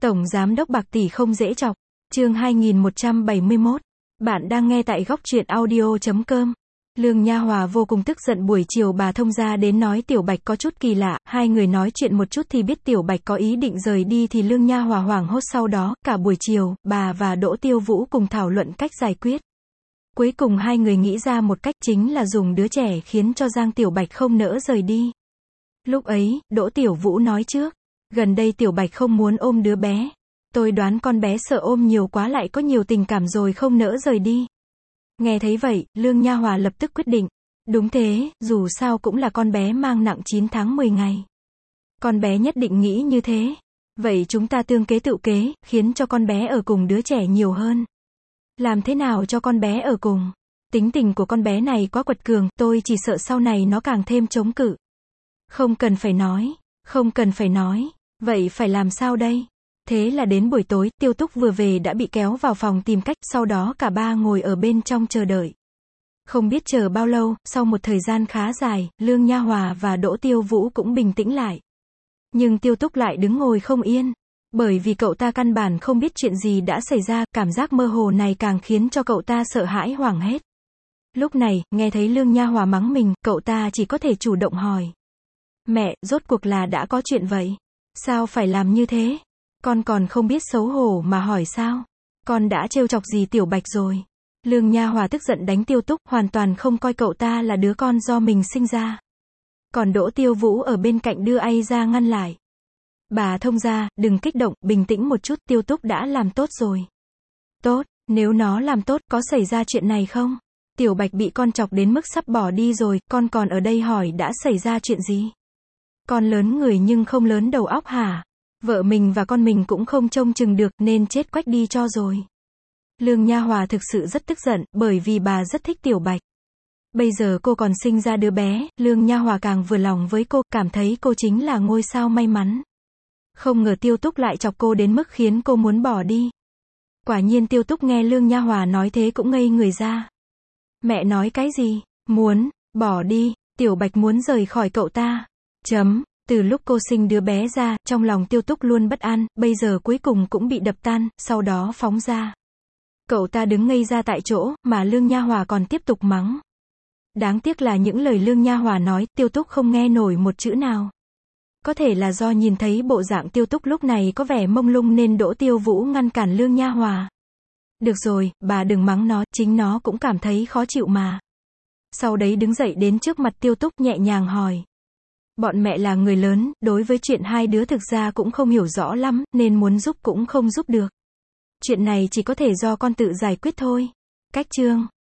Tổng Giám đốc bạc tỷ không dễ chọc. Chương 2171. Bạn đang nghe tại góc truyện audio.com. Lương Nha Hòa vô cùng tức giận, buổi chiều bà thông gia đến nói Tiểu Bạch có chút kỳ lạ, hai người nói chuyện một chút thì biết Tiểu Bạch có ý định rời đi thì Lương Nha Hòa hoảng hốt, sau đó, cả buổi chiều, bà và Đỗ Tiêu Vũ cùng thảo luận cách giải quyết. Cuối cùng hai người nghĩ ra một cách, chính là dùng đứa trẻ khiến cho Giang Tiểu Bạch không nỡ rời đi. Lúc ấy, Đỗ Tiểu Vũ nói trước, gần đây Tiểu Bạch không muốn ôm đứa bé. Tôi đoán con bé sợ ôm nhiều quá lại có nhiều tình cảm rồi không nỡ rời đi. Nghe thấy vậy, Lương Nha Hòa lập tức quyết định. Đúng thế, dù sao cũng là con bé mang nặng 9 tháng 10 ngày. Con bé nhất định nghĩ như thế. Vậy chúng ta tương kế tựu kế, khiến cho con bé ở cùng đứa trẻ nhiều hơn. Làm thế nào cho con bé ở cùng? Tính tình của con bé này quá quật cường, tôi chỉ sợ sau này nó càng thêm chống cự. Không cần phải nói, không cần phải nói. Vậy phải làm sao đây? Thế là đến buổi tối, Tiêu Túc vừa về đã bị kéo vào phòng tìm cách, sau đó cả ba ngồi ở bên trong chờ đợi. Không biết chờ bao lâu, sau một thời gian khá dài, Lương Nha Hòa và Đỗ Tiêu Vũ cũng bình tĩnh lại. Nhưng Tiêu Túc lại đứng ngồi không yên. Bởi vì cậu ta căn bản không biết chuyện gì đã xảy ra, cảm giác mơ hồ này càng khiến cho cậu ta sợ hãi hoảng hét. Lúc này, nghe thấy Lương Nha Hòa mắng mình, cậu ta chỉ có thể chủ động hỏi. Mẹ, rốt cuộc là đã có chuyện vậy? Sao phải làm như thế? Con còn không biết xấu hổ mà hỏi sao? Con đã trêu chọc gì Tiểu Bạch rồi? Lương Nha Hòa tức giận đánh Tiêu Túc, hoàn toàn không coi cậu ta là đứa con do mình sinh ra. Còn Đỗ Tiêu Vũ ở bên cạnh đưa ai ra ngăn lại. Bà thông gia, đừng kích động, bình tĩnh một chút, Tiêu Túc đã làm tốt rồi. Tốt, nếu nó làm tốt, có xảy ra chuyện này không? Tiểu Bạch bị con chọc đến mức sắp bỏ đi rồi, con còn ở đây hỏi đã xảy ra chuyện gì? Con lớn người nhưng không lớn đầu óc hả? Vợ mình và con mình cũng không trông chừng được nên chết quách đi cho rồi. Lương Nha Hòa thực sự rất tức giận, bởi vì bà rất thích Tiểu Bạch. Bây giờ cô còn sinh ra đứa bé, Lương Nha Hòa càng vừa lòng với cô, cảm thấy cô chính là ngôi sao may mắn. Không ngờ Tiêu Túc lại chọc cô đến mức khiến cô muốn bỏ đi. Quả nhiên Tiêu Túc nghe Lương Nha Hòa nói thế cũng ngây người ra. Mẹ nói cái gì? Muốn bỏ đi? Tiểu Bạch muốn rời khỏi cậu ta. Từ lúc cô sinh đứa bé ra, trong lòng Tiêu Túc luôn bất an, bây giờ cuối cùng cũng bị đập tan, sau đó phóng ra. Cậu ta đứng ngây ra tại chỗ, mà Lương Nha Hòa còn tiếp tục mắng. Đáng tiếc là những lời Lương Nha Hòa nói, Tiêu Túc không nghe nổi một chữ nào. Có thể là do nhìn thấy bộ dạng Tiêu Túc lúc này có vẻ mông lung nên Đỗ Tiêu Vũ ngăn cản Lương Nha Hòa. Được rồi, bà đừng mắng nó, chính nó cũng cảm thấy khó chịu mà. Sau đấy đứng dậy đến trước mặt Tiêu Túc nhẹ nhàng hỏi. Bọn mẹ là người lớn, đối với chuyện hai đứa thực ra cũng không hiểu rõ lắm, nên muốn giúp cũng không giúp được. Chuyện này chỉ có thể do con tự giải quyết thôi. Cách chương